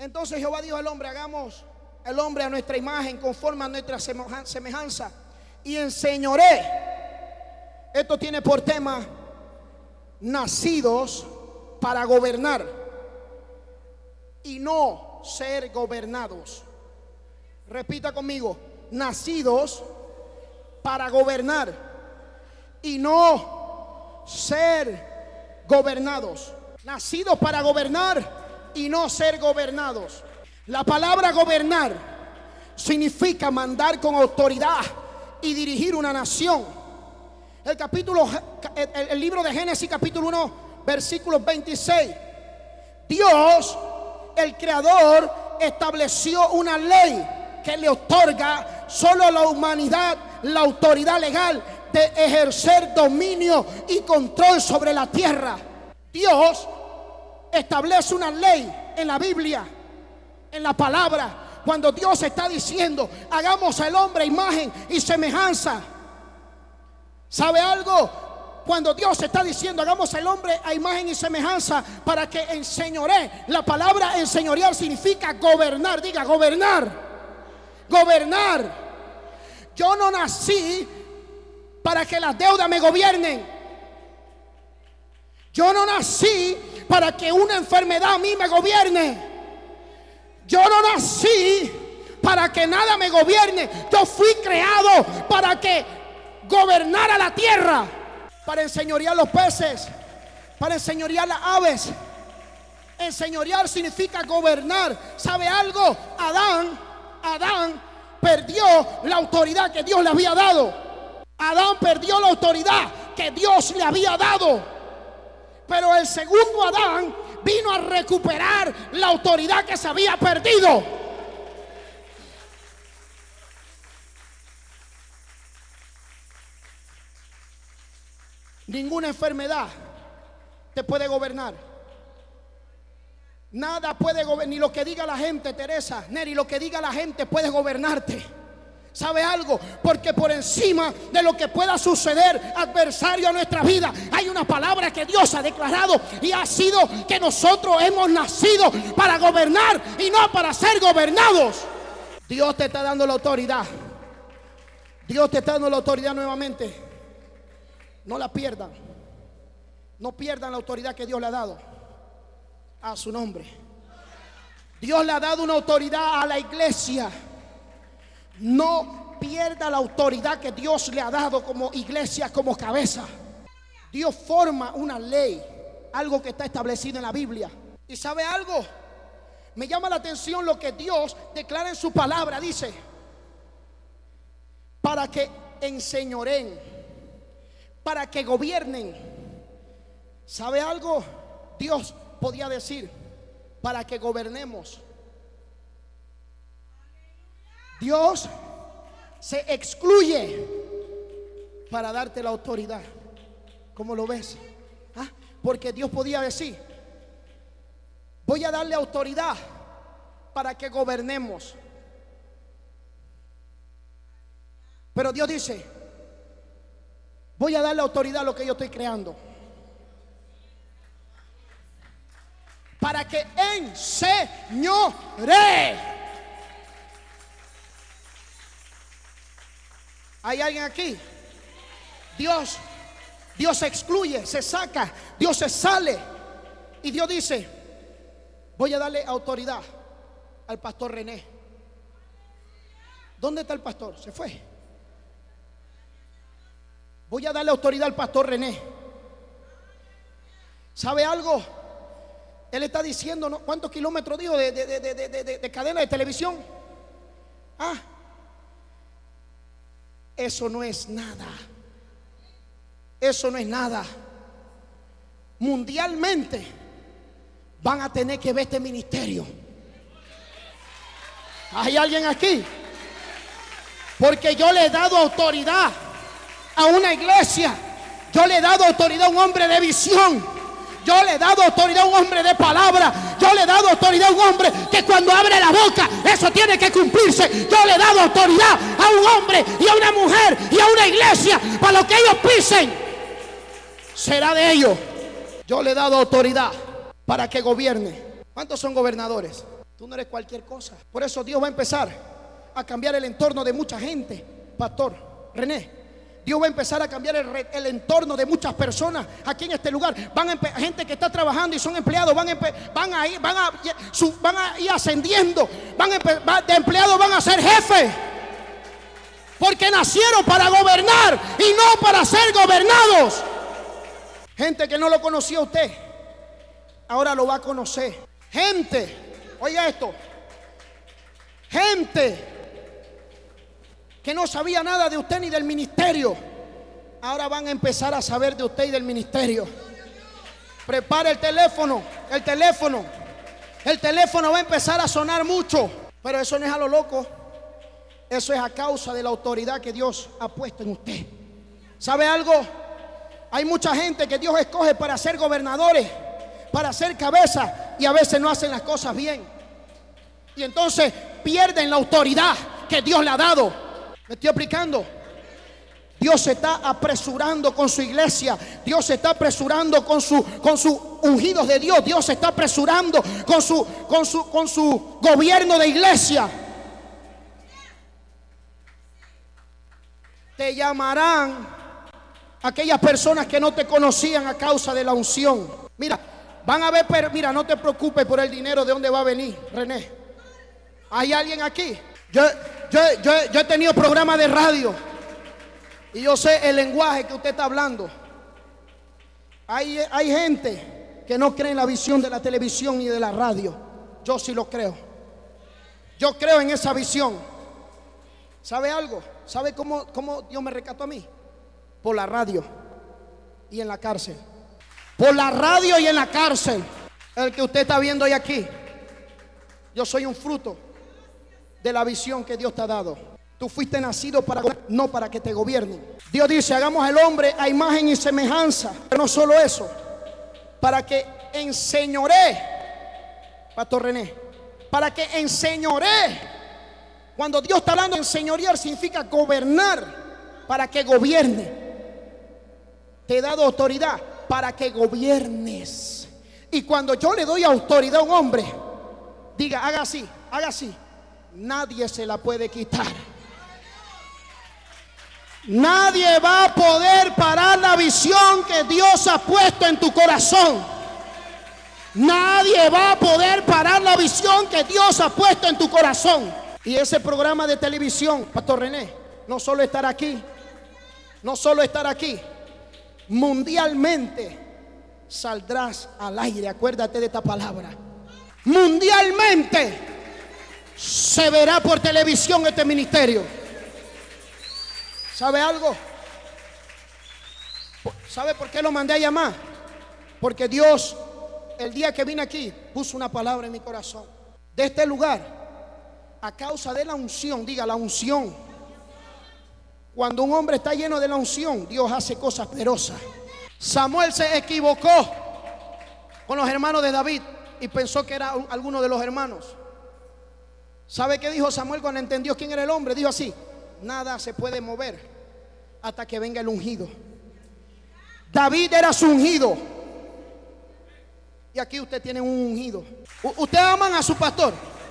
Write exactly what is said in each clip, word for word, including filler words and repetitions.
Entonces Jehová dijo al hombre: hagamos el hombre a nuestra imagen, conforme a nuestra semejanza, y enseñoré. Esto tiene por tema nacidos para gobernar y no ser gobernados. Repita conmigo: nacidos para gobernar y no ser gobernados. Nacidos para gobernar y no ser gobernados. La palabra gobernar significa mandar con autoridad y dirigir una nación. El capítulo, el, el libro de Génesis capítulo uno, versículos veintiséis. Dios, el creador, estableció una ley que le otorga solo a la humanidad la autoridad legal de ejercer dominio y control sobre la tierra. Dios establece una ley en la Biblia, en la palabra, cuando Dios está diciendo: hagamos al hombre a imagen y semejanza. ¿Sabe algo? Cuando Dios está diciendo: hagamos al hombre a imagen y semejanza para que enseñoree, la palabra enseñorear significa gobernar. Diga: gobernar. Gobernar. Yo no nací para que las deudas me gobiernen. Yo no nací para que una enfermedad a mí me gobierne. Yo no nací para que nada me gobierne. Yo fui creado para que gobernara la tierra, para enseñorear los peces, para enseñorear las aves. Enseñorear significa gobernar. ¿Sabe algo? Adán, Adán perdió la autoridad que Dios le había dado. Adán perdió la autoridad que Dios le había dado. Pero el segundo Adán vino a recuperar la autoridad que se había perdido. Ninguna enfermedad te puede gobernar. Nada puede gobernar, ni lo que diga la gente, Teresa, Neri, lo que diga la gente puede gobernarte. ¿Sabe algo? Porque por encima de lo que pueda suceder adversario a nuestra vida, hay una palabra que Dios ha declarado, y ha sido que nosotros hemos nacido para gobernar y no para ser gobernados. Dios te está dando la autoridad. Dios te está dando la autoridad nuevamente. No la pierdan. No pierdan la autoridad que Dios le ha dado. A su nombre. Dios le ha dado una autoridad a la iglesia. No pierda la autoridad que Dios le ha dado como iglesia, como cabeza. Dios forma una ley, algo que está establecido en la Biblia. ¿Y sabe algo? Me llama la atención lo que Dios declara en su palabra. Dice: para que enseñoreen, para que gobiernen. ¿Sabe algo? Dios podía decir: para que gobernemos. Dios se excluye para darte la autoridad. ¿Cómo lo ves? ¿Ah? Porque Dios podía decir: voy a darle autoridad para que gobernemos. Pero Dios dice: voy a darle autoridad a lo que yo estoy creando, para que enseñoree. ¿Hay alguien aquí? Dios, Dios se excluye, se saca, Dios se sale. Y Dios dice: voy a darle autoridad al pastor René. ¿Dónde está el pastor? Se fue. Voy a darle autoridad al pastor René. ¿Sabe algo? Él está diciendo, ¿no? ¿Cuántos kilómetros dijo de, de, de, de, de, de, de cadena de televisión? Ah, eso no es nada. Eso no es nada. Mundialmente van a tener que ver este ministerio. ¿Hay alguien aquí? Porque yo le he dado autoridad a una iglesia. Yo le he dado autoridad a un hombre de visión. Yo le he dado autoridad a un hombre de palabra. Yo le he dado autoridad a un hombre que cuando abre la boca, eso tiene que cumplirse. Yo le he dado autoridad a un hombre y a una mujer y a una iglesia. Para lo que ellos pisen, será de ellos. Yo le he dado autoridad para que gobierne. ¿Cuántos son gobernadores? Tú no eres cualquier cosa. Por eso Dios va a empezar a cambiar el entorno de mucha gente. Pastor René, Dios va a empezar a cambiar el, re, el entorno de muchas personas aquí en este lugar. Van a gente que está trabajando y son empleados, van a, van a, ir, van a, su, van a ir ascendiendo. Van a, van, de empleados van a ser jefes. Porque nacieron para gobernar y no para ser gobernados. Gente que no lo conocía usted, ahora lo va a conocer. Gente, oiga esto, gente que no sabía nada de usted ni del ministerio, ahora van a empezar a saber de usted y del ministerio. Prepara el teléfono, el teléfono, el teléfono va a empezar a sonar mucho. Pero eso no es a lo loco, eso es a causa de la autoridad que Dios ha puesto en usted. ¿Sabe algo? Hay mucha gente que Dios escoge para ser gobernadores, para ser cabeza, y a veces no hacen las cosas bien. Y entonces pierden la autoridad que Dios le ha dado. ¿Me estoy explicando? Dios se está apresurando con su iglesia. Dios se está apresurando con su con sus ungidos de Dios. Dios se está apresurando con su con su con su gobierno de iglesia. Te llamarán aquellas personas que no te conocían a causa de la unción. Mira, van a ver, pero mira, no te preocupes por el dinero de dónde va a venir, René. ¿Hay alguien aquí? Yo, yo, yo, yo he tenido programas de radio y yo sé el lenguaje que usted está hablando. Hay, hay gente que no cree en la visión de la televisión y de la radio. Yo sí lo creo. Yo creo en esa visión. ¿Sabe algo? ¿Sabe cómo, cómo Dios me rescató a mí? Por la radio y en la cárcel. Por la radio y en la cárcel. El que usted está viendo hoy aquí, yo soy un fruto de la visión que Dios te ha dado. Tú fuiste nacido para, no para que te gobiernen. Dios dice, hagamos al hombre a imagen y semejanza. Pero no solo eso, para que enseñoree, Pastor René, para que enseñoree. Cuando Dios está hablando de enseñorear, significa gobernar, para que gobierne. Te he dado autoridad para que gobiernes. Y cuando yo le doy autoridad a un hombre, diga, haga así, haga así, nadie se la puede quitar. Nadie va a poder parar la visión que Dios ha puesto en tu corazón. Nadie va a poder parar la visión que Dios ha puesto en tu corazón. Y ese programa de televisión, Pastor René, no solo estar aquí, no solo estar aquí, mundialmente saldrás al aire. Acuérdate de esta palabra. Mundialmente se verá por televisión este ministerio. ¿Sabe algo? ¿Sabe por qué lo mandé a llamar? Porque Dios, el día que vine aquí, puso una palabra en mi corazón. De este lugar, a causa de la unción, diga la unción. Cuando un hombre está lleno de la unción, Dios hace cosas poderosas. Samuel se equivocó con los hermanos de David y pensó que era alguno de los hermanos. ¿Sabe qué dijo Samuel cuando entendió quién era el hombre? Dijo así: nada se puede mover hasta que venga el ungido. David era su ungido. Y aquí usted tiene un ungido. ¿Usted aman a su pastor?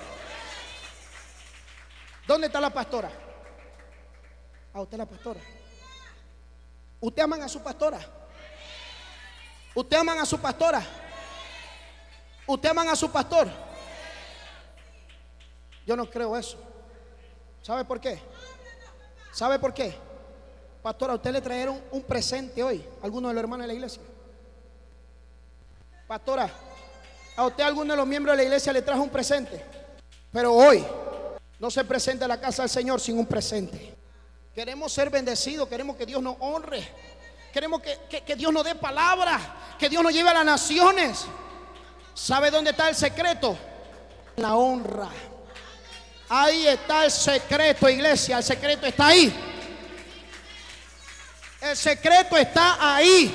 ¿Dónde está la pastora? A usted la pastora. ¿Usted aman a su pastora? ¿Usted aman a su pastora? ¿Usted aman a su pastor? Yo no creo eso. ¿Sabe por qué? ¿Sabe por qué? Pastora, a usted le trajeron un presente hoy, algunos de los hermanos de la iglesia. Pastora, a usted alguno de los miembros de la iglesia le trajo un presente. Pero hoy no se presenta a la casa del Señor sin un presente. Queremos ser bendecidos, queremos que Dios nos honre, queremos que, que, que Dios nos dé palabra, que Dios nos lleve a las naciones. ¿Sabe dónde está el secreto? La honra. Ahí está el secreto, iglesia. El secreto está ahí. El secreto está ahí.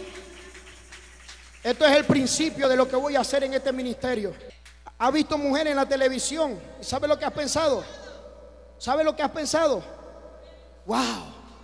Esto es el principio de lo que voy a hacer en este ministerio. ¿Ha visto mujeres en la televisión? ¿Sabe lo que has pensado? ¿Sabe lo que has pensado? Wow.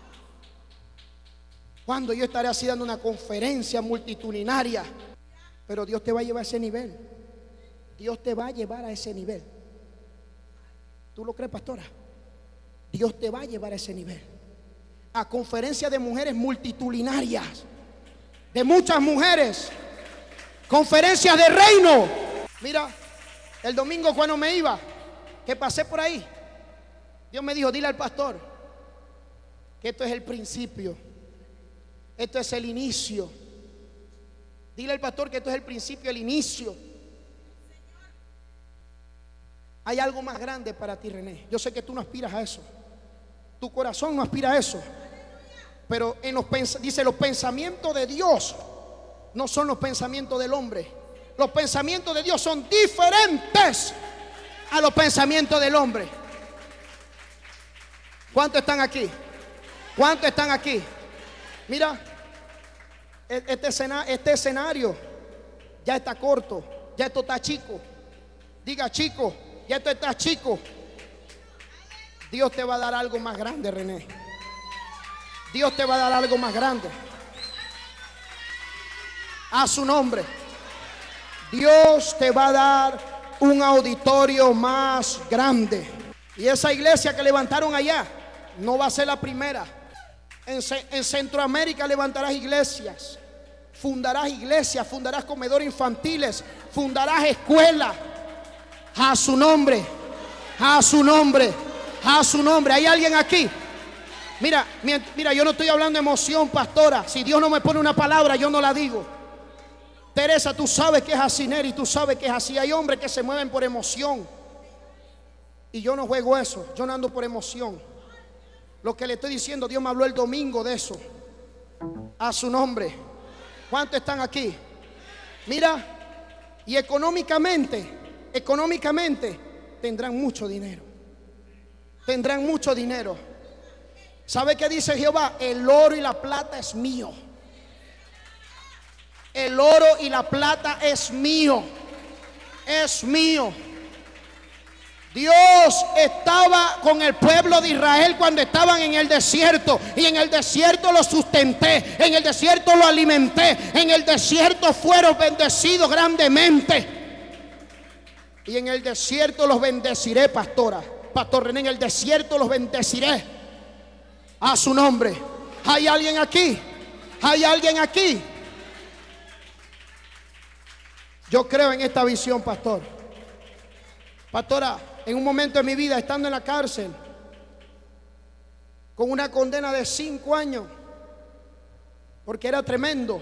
Cuando yo estaré así dando una conferencia multitudinaria. Pero Dios te va a llevar a ese nivel. Dios te va a llevar a ese nivel. ¿Tú lo crees, pastora? Dios te va a llevar a ese nivel. A conferencias de mujeres multitudinarias, de muchas mujeres, conferencias de reino. Mira, el domingo cuando me iba, que pasé por ahí, Dios me dijo: dile al pastor que esto es el principio, esto es el inicio. Dile al pastor que esto es el principio, el inicio. Hay algo más grande para ti, René. Yo sé que tú no aspiras a eso, tu corazón no aspira a eso, pero en los pens- dice, los pensamientos de Dios no son los pensamientos del hombre. Los pensamientos de Dios son diferentes a los pensamientos del hombre. ¿Cuántos están aquí? ¿Cuántos están aquí? Mira, este, escena- este escenario ya está corto, ya esto está chico. Diga chico, ya esto está chico. Dios te va a dar algo más grande, René. Dios te va a dar algo más grande. A su nombre. Dios te va a dar un auditorio más grande. Y esa iglesia que levantaron allá no va a ser la primera. En, en Centroamérica levantarás iglesias, fundarás iglesias, fundarás comedores infantiles, fundarás escuelas. A su nombre, a su nombre, a su nombre. ¿Hay alguien aquí? Mira, mira, yo no estoy hablando de emoción, pastora. Si Dios no me pone una palabra, yo no la digo. Teresa, tú sabes que es así, Neri, tú sabes que es así. Hay hombres que se mueven por emoción, y yo no juego eso. Yo no ando por emoción. Lo que le estoy diciendo, Dios me habló el domingo de eso. A su nombre. ¿Cuántos están aquí? Mira, y económicamente, económicamente tendrán mucho dinero. Tendrán mucho dinero. ¿Sabe qué dice Jehová? El oro y la plata es mío. El oro y la plata es mío. Es mío. Dios estaba con el pueblo de Israel cuando estaban en el desierto, y en el desierto los sustenté, en el desierto los alimenté, en el desierto fueron bendecidos grandemente, y en el desierto los bendeciré, pastora, pastor René, en el desierto los bendeciré. A su nombre. ¿Hay alguien aquí? ¿Hay alguien aquí? Yo creo en esta visión, pastor. Pastora, en un momento de mi vida, estando en la cárcel, con una condena de cinco años, porque era tremendo,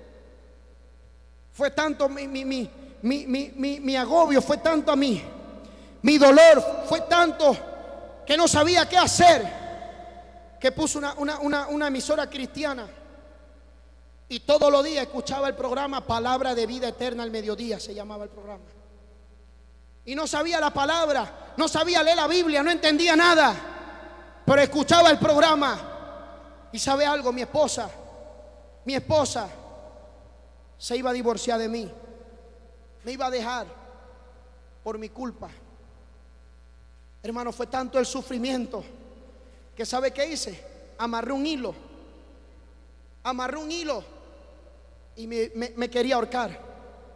fue tanto mi, mi, mi, mi, mi, mi, mi agobio, fue tanto a mí, mi dolor fue tanto que no sabía qué hacer, que puse una, una, una, una emisora cristiana, y todos los días escuchaba el programa Palabra de Vida Eterna al mediodía, se llamaba el programa. Y no sabía la palabra, no sabía leer la Biblia, no entendía nada, pero escuchaba el programa. Y sabe algo, mi esposa, mi esposa se iba a divorciar de mí, me iba a dejar por mi culpa. Hermano, fue tanto el sufrimiento que ¿sabe qué hice? Amarré un hilo, amarré un hilo y me, me, me quería ahorcar.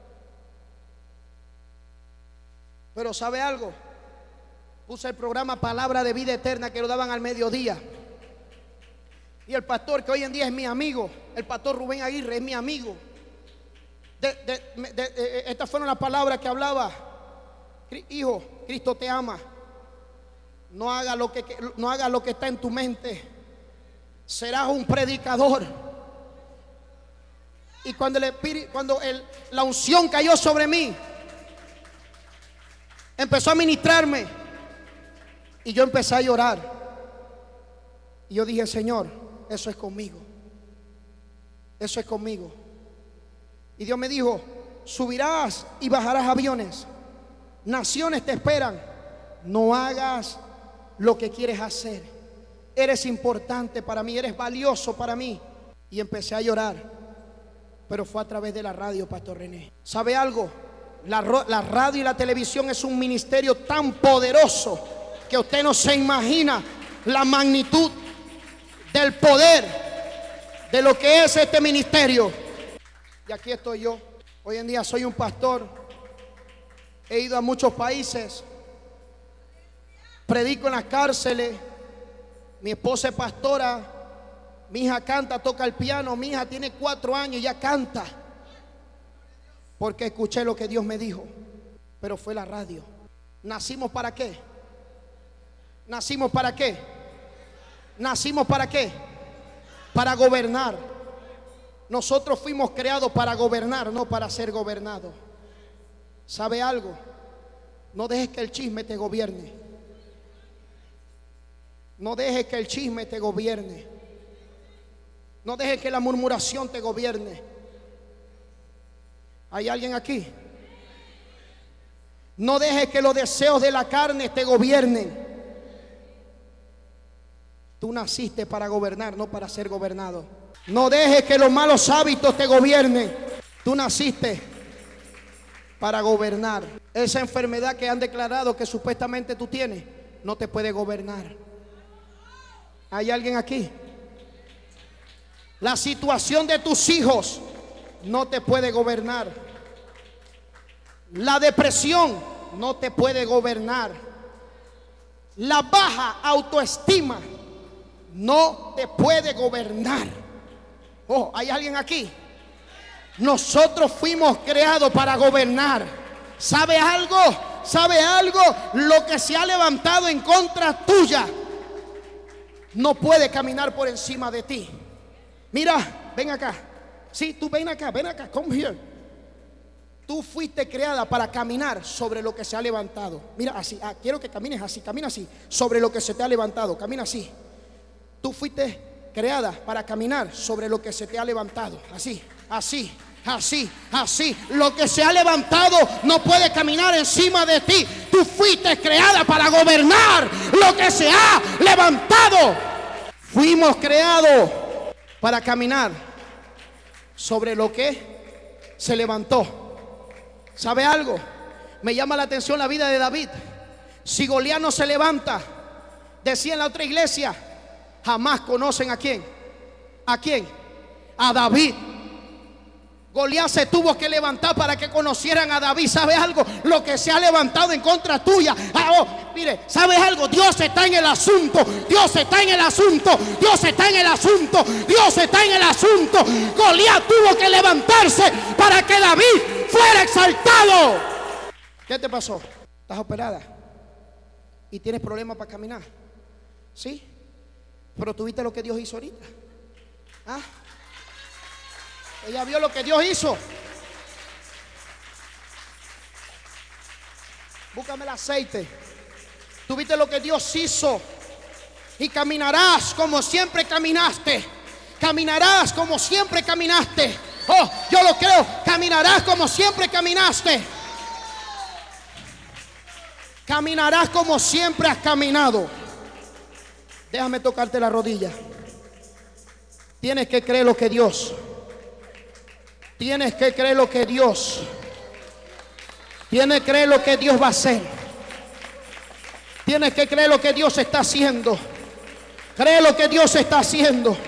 Pero ¿sabe algo? Puse el programa Palabra de Vida Eterna, que lo daban al mediodía, y el pastor que hoy en día es mi amigo, el pastor Rubén Aguirre, es mi amigo. de, de, de, de, Estas fueron las palabras que hablaba: hijo, Cristo te ama. No haga lo que, no haga lo que está en tu mente. Serás un predicador. Y cuando, el, cuando el, la unción cayó sobre mí, empezó a ministrarme, y yo empecé a llorar. Y yo dije: Señor, eso es conmigo, eso es conmigo. Y Dios me dijo: subirás y bajarás aviones, naciones te esperan, no hagas lo que quieres hacer. Eres importante para mí, eres valioso para mí. Y empecé a llorar, pero fue a través de la radio, pastor René. ¿Sabe algo? La, la radio y la televisión es un ministerio tan poderoso que usted no se imagina la magnitud del poder de lo que es este ministerio. Y aquí estoy yo. Hoy en día soy un pastor He ido a muchos países, predico en las cárceles. Mi esposa es pastora, mi hija canta, toca el piano. Mi hija tiene cuatro años y ya canta, porque escuché lo que Dios me dijo. Pero fue la radio. ¿Nacimos para qué? ¿Nacimos para qué? ¿Nacimos para qué? Para gobernar. Nosotros fuimos creados para gobernar, no para ser gobernados. ¿Sabe algo? No dejes que el chisme te gobierne. No dejes que el chisme te gobierne. No dejes que la murmuración te gobierne. ¿Hay alguien aquí? No dejes que los deseos de la carne te gobiernen. Tú naciste para gobernar, no para ser gobernado. No dejes que los malos hábitos te gobiernen. Tú naciste para gobernar. Esa enfermedad que han declarado que supuestamente tú tienes, no te puede gobernar. ¿Hay alguien aquí? La situación de tus hijos no te puede gobernar. La depresión no te puede gobernar. La baja autoestima no te puede gobernar. Oh, ¿hay alguien aquí? Nosotros fuimos creados para gobernar. ¿Sabe algo? ¿Sabe algo? Lo que se ha levantado en contra tuya no puede caminar por encima de ti. Mira, ven acá. Sí, tú ven acá, ven acá, come here. Tú fuiste creada para caminar sobre lo que se ha levantado. Mira, así, ah, quiero que camines así, camina así, sobre lo que se te ha levantado, camina así. Tú fuiste creada para caminar sobre lo que se te ha levantado, así, así, así, así. Lo que se ha levantado no puede caminar encima de ti. Tú fuiste creada para gobernar lo que se ha levantado. Fuimos creados para caminar sobre lo que se levantó. ¿Sabe algo? Me llama la atención la vida de David. Si Goliat no se levanta, decía en la otra iglesia, jamás conocen a quién. ¿A quién? A David. Goliat se tuvo que levantar para que conocieran a David. ¿Sabe algo? Lo que se ha levantado en contra tuya. Ah, oh, mire, ¿sabe algo? Dios está en el asunto. Dios está en el asunto. Dios está en el asunto. Dios está en el asunto. Goliat tuvo que levantarse para que David fuera exaltado. ¿Qué te pasó? ¿Estás operada? ¿Y tienes problemas para caminar? ¿Sí? Pero tuviste lo que Dios hizo ahorita. ¿Ah? Ella vio lo que Dios hizo. Búscame el aceite. Tuviste lo que Dios hizo. Y caminarás como siempre caminaste. Caminarás como siempre caminaste. Oh, yo lo creo. Caminarás como siempre caminaste. Caminarás como siempre has caminado. Déjame tocarte la rodilla. Tienes que creer lo que Dios. Tienes que creer lo que Dios. Tienes que creer lo que Dios va a hacer. Tienes que creer lo que Dios está haciendo. Cree lo que Dios está haciendo.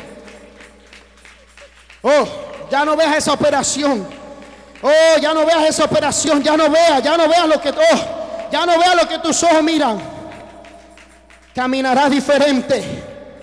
Oh, ya no veas esa operación. Oh, ya no veas esa operación. Ya no veas, ya no veas lo que oh, ya no veas lo que tus ojos miran. Caminarás diferente.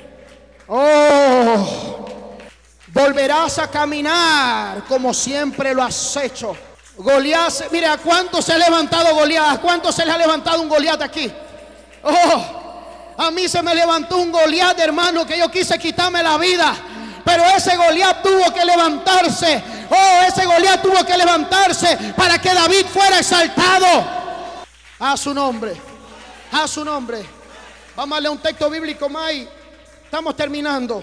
Oh, volverás a caminar como siempre lo has hecho. Goliat, mire, ¿a cuánto se ha levantado Goliat? ¿A cuánto se le ha levantado un Goliat aquí? Oh, a mí se me levantó un Goliat, hermano, que yo quise quitarme la vida. Pero ese Goliat tuvo que levantarse. Oh, ese Goliat tuvo que levantarse para que David fuera exaltado. A su nombre, a su nombre. Vamos a leer un texto bíblico más y estamos terminando.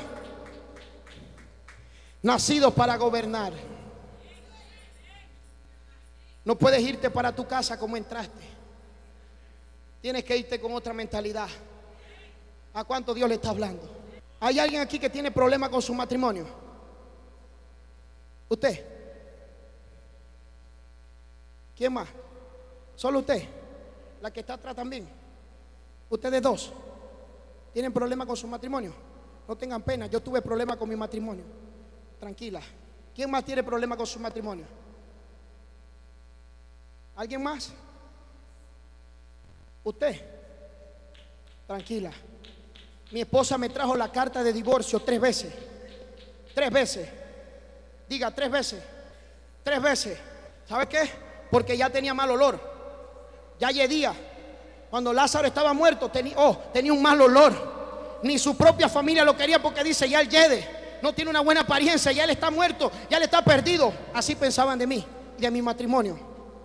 Nacidos para gobernar. No puedes irte para tu casa como entraste. Tienes que irte con otra mentalidad. ¿A cuánto Dios le está hablando? ¿Hay alguien aquí que tiene problemas con su matrimonio? ¿Usted? ¿Quién más? ¿Solo usted? ¿La que está atrás también? ¿Ustedes dos tienen problemas con su matrimonio? No tengan pena, yo tuve problemas con mi matrimonio. Tranquila. ¿Quién más tiene problemas con su matrimonio? ¿Alguien más? Usted, tranquila. Mi esposa me trajo la carta de divorcio tres veces. Tres veces. Diga, tres veces. Tres veces. ¿Sabe qué? Porque ya tenía mal olor. Ya yedía. Cuando Lázaro estaba muerto, tenía, oh, tenía un mal olor. Ni su propia familia lo quería porque dice, ya él yede. No tiene una buena apariencia, ya él está muerto, ya él está perdido. Así pensaban de mí y de mi matrimonio.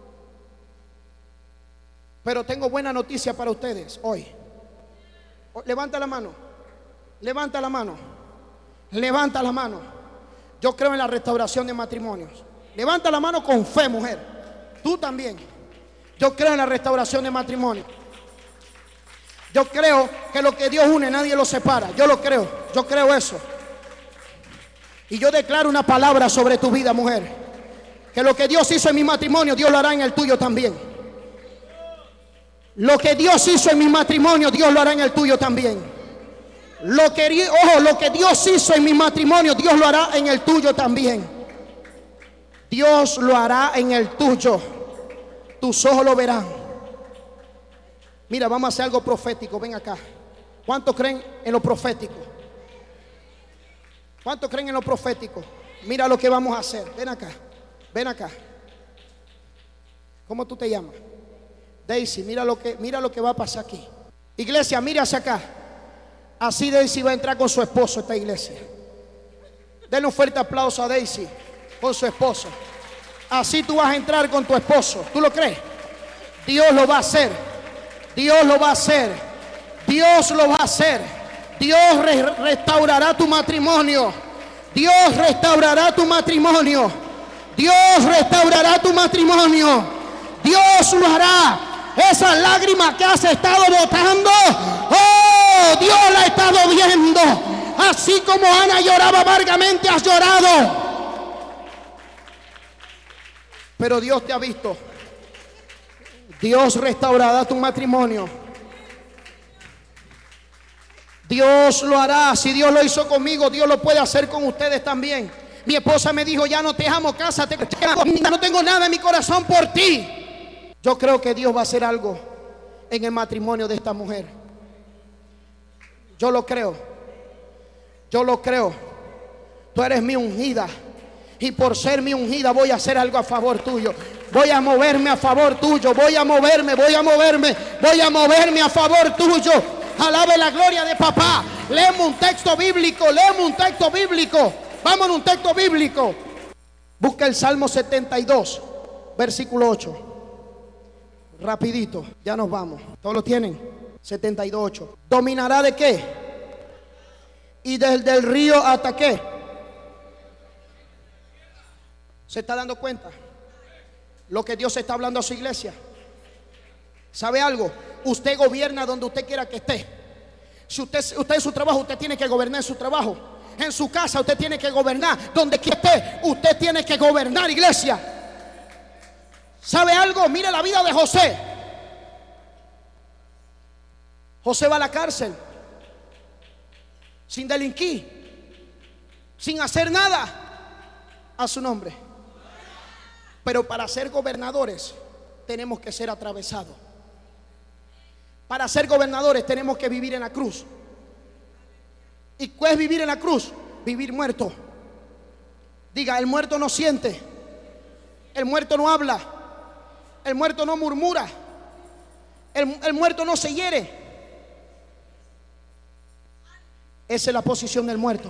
Pero tengo buena noticia para ustedes hoy. Levanta la mano. Levanta la mano. Levanta la mano. Yo creo en la restauración de matrimonios. Levanta la mano con fe, mujer. Tú también. Yo creo en la restauración de matrimonio. Yo creo que lo que Dios une nadie lo separa. Yo lo creo. Yo creo eso. Y yo declaro una palabra sobre tu vida, mujer. Que lo que Dios hizo en mi matrimonio, Dios lo hará en el tuyo también. Lo que Dios hizo en mi matrimonio, Dios lo hará en el tuyo también. Lo que, ojo, lo que Dios hizo en mi matrimonio, Dios lo hará en el tuyo también. Dios lo hará en el tuyo. Tus ojos lo verán. Mira, vamos a hacer algo profético. Ven acá. ¿Cuántos creen en lo profético? ¿Cuántos creen en lo profético? Mira lo que vamos a hacer. Ven acá. Ven acá. ¿Cómo tú te llamas? Daisy, mira lo que, mira lo que va a pasar aquí. Iglesia, mira hacia acá. Así Daisy va a entrar con su esposo a esta iglesia. Denle un fuerte aplauso a Daisy con su esposo. Así tú vas a entrar con tu esposo. ¿Tú lo crees? Dios lo va a hacer. Dios lo va a hacer. Dios lo va a hacer. Dios re restaurará tu matrimonio. Dios restaurará tu matrimonio. Dios restaurará tu matrimonio. Dios lo hará. Esas lágrimas que has estado botando, oh, Dios la ha estado viendo. Así como Ana lloraba amargamente, has llorado. Pero Dios te ha visto. Dios restaurará tu matrimonio. Dios lo hará. Si Dios lo hizo conmigo, Dios lo puede hacer con ustedes también. Mi esposa me dijo, ya no te amo, cásate, ya no tengo nada en mi corazón por ti. Yo creo que Dios va a hacer algo en el matrimonio de esta mujer. Yo lo creo. Yo lo creo. Tú eres mi ungida. Y por ser mi ungida voy a hacer algo a favor tuyo. Voy a moverme a favor tuyo. Voy a moverme, voy a moverme. Voy a moverme a favor tuyo. Alabe la gloria de papá. Leemos un texto bíblico. Leemos un texto bíblico. Vamos a un texto bíblico. Busca el Salmo setenta y dos, versículo ocho. Rapidito, ya nos vamos. ¿Todos lo tienen? setenta y dos, ocho. ¿Dominará de qué? Y desde el río hasta qué. ¿Se está dando cuenta? Lo que Dios está hablando a su iglesia. ¿Sabe algo? Usted gobierna donde usted quiera que esté. Si usted, usted en su trabajo, usted tiene que gobernar en su trabajo. En su casa usted tiene que gobernar. Donde quiera esté, usted tiene que gobernar, iglesia. ¿Sabe algo? Mire la vida de José. José va a la cárcel sin delinquir, sin hacer nada a su nombre. Pero para ser gobernadores tenemos que ser atravesados. Para ser gobernadores tenemos que vivir en la cruz. ¿Y qué es vivir en la cruz? Vivir muerto. Diga, el muerto no siente. El muerto no habla. El muerto no murmura. El, el muerto no se hiere. Esa es la posición del muerto.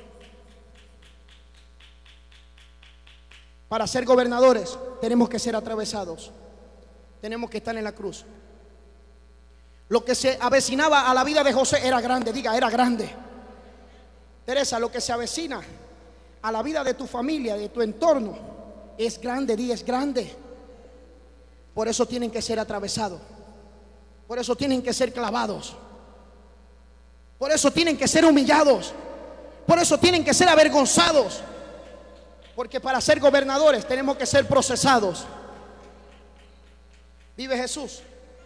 Para ser gobernadores tenemos que ser atravesados. Tenemos que estar en la cruz. Lo que se avecinaba a la vida de José era grande. Diga, era grande. Teresa, lo que se avecina a la vida de tu familia, de tu entorno, es grande. Diga, es grande. Por eso tienen que ser atravesados. Por eso tienen que ser clavados. Por eso tienen que ser humillados. Por eso tienen que ser avergonzados. Porque para ser gobernadores tenemos que ser procesados. Vive Jesús.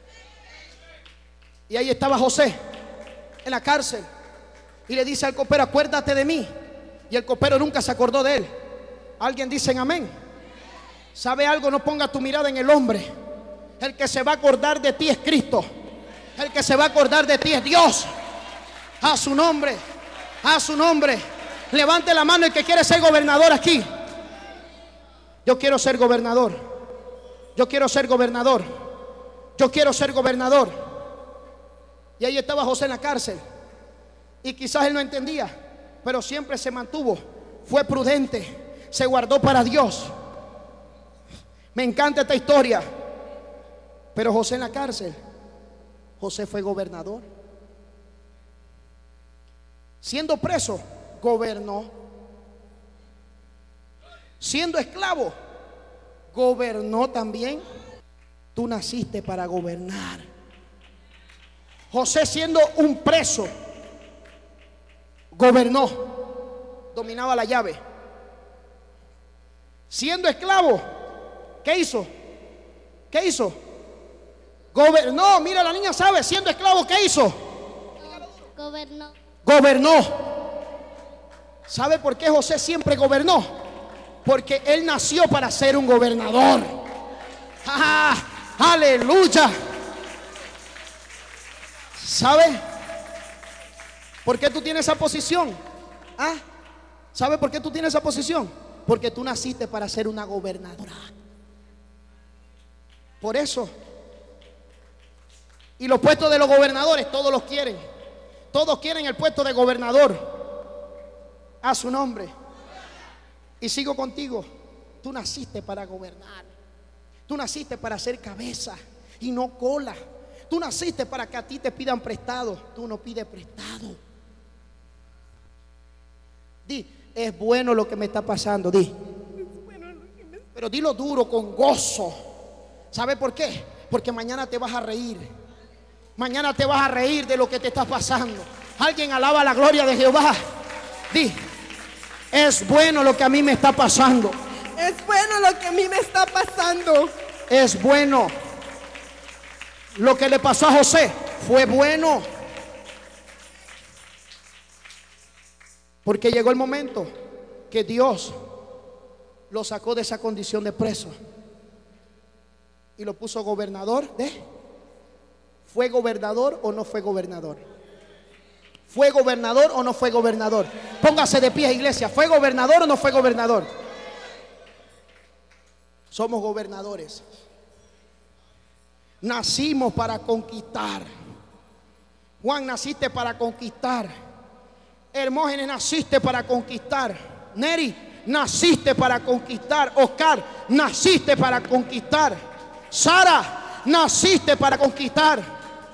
Y ahí estaba José en la cárcel. Y le dice al copero, acuérdate de mí. Y el copero nunca se acordó de él. Alguien dice amén. ¿Sabe algo? No ponga tu mirada en el hombre. El que se va a acordar de ti es Cristo. El que se va a acordar de ti es Dios. A su nombre, a su nombre. Levante la mano el que quiere ser gobernador aquí. Yo quiero ser gobernador. Yo quiero ser gobernador. Yo quiero ser gobernador. Y ahí estaba José en la cárcel. Y quizás él no entendía, pero siempre se mantuvo. Fue prudente. Se guardó para Dios. Me encanta esta historia. Pero José en la cárcel, José fue gobernador. Siendo preso, gobernó. Siendo esclavo, gobernó también. Tú naciste para gobernar. José, siendo un preso, gobernó. Dominaba la llave. Siendo esclavo, ¿qué hizo? ¿Qué hizo? Gobernó. Mira, la niña sabe. Siendo esclavo, ¿qué hizo? Gobernó. Gobernó. ¿Sabe por qué José siempre gobernó? Porque él nació para ser un gobernador. ¡Ah! ¡Aleluya! ¿Sabe por qué tú tienes esa posición? ¿Ah? ¿Sabe por qué tú tienes esa posición? Porque tú naciste para ser una gobernadora. Por eso. Y los puestos de los gobernadores, todos los quieren. Todos quieren el puesto de gobernador. A su nombre. Y sigo contigo. Tú naciste para gobernar. Tú naciste para ser cabeza y no cola. Tú naciste para que a ti te pidan prestado. Tú no pides prestado. Di, es bueno lo que me está pasando. Di. Pero dilo duro, con gozo. ¿Sabe por qué? Porque mañana te vas a reír. Mañana te vas a reír de lo que te está pasando. Alguien alaba la gloria de Jehová. Di, es bueno lo que a mí me está pasando. Es bueno lo que a mí me está pasando. Es bueno. Lo que le pasó a José fue bueno. Porque llegó el momento que Dios lo sacó de esa condición de preso y lo puso gobernador de... ¿Fue gobernador o no fue gobernador? ¿Fue gobernador o no fue gobernador? Póngase de pie, iglesia. ¿Fue gobernador o no fue gobernador? Somos gobernadores. Nacimos para conquistar. Juan, naciste para conquistar. Hermógenes, naciste para conquistar. Neri, naciste para conquistar. Oscar, naciste para conquistar. Sara, naciste para conquistar.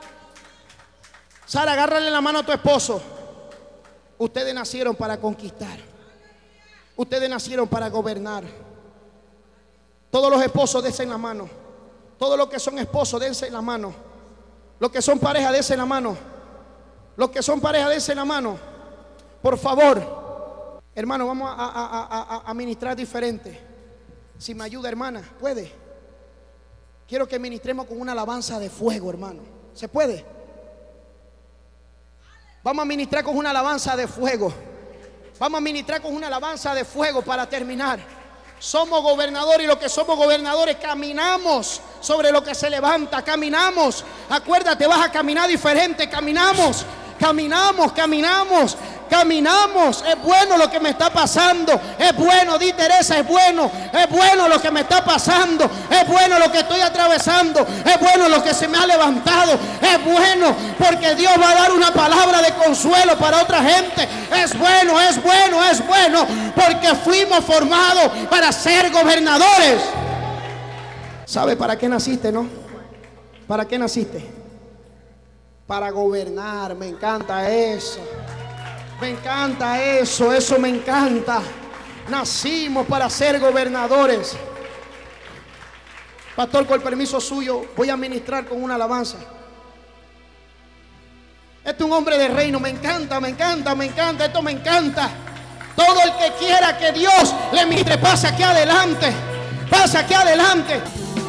Sara, agárrale la mano a tu esposo. Ustedes nacieron para conquistar. Ustedes nacieron para gobernar. Todos los esposos dense la mano. Todos los que son esposos dense la mano. Los que son pareja dense la mano. Los que son pareja dense la mano. Por favor, hermano, vamos a, a, a, a ministrar diferente. Si me ayuda, hermana, ¿puede? Quiero que ministremos con una alabanza de fuego, hermano. ¿Se puede? Vamos a ministrar con una alabanza de fuego. Vamos a ministrar con una alabanza de fuego para terminar. Somos gobernadores y los que somos gobernadores caminamos sobre lo que se levanta. Caminamos. Acuérdate, vas a caminar diferente. Caminamos, caminamos, caminamos. Caminamos, es bueno lo que me está pasando. Es bueno, di Teresa, es bueno. Es bueno lo que me está pasando. Es bueno lo que estoy atravesando. Es bueno lo que se me ha levantado. Es bueno porque Dios va a dar una palabra de consuelo para otra gente. Es bueno, es bueno, es bueno porque fuimos formados para ser gobernadores. ¿Sabe para qué naciste, no? ¿Para qué naciste? Para gobernar. Me encanta eso. Me encanta eso, eso me encanta. Nacimos para ser gobernadores. Pastor, con el permiso suyo, voy a ministrar con una alabanza. Este es un hombre de reino, me encanta, me encanta, me encanta, esto me encanta. Todo el que quiera que Dios le ministre, pasa aquí adelante, pasa aquí adelante.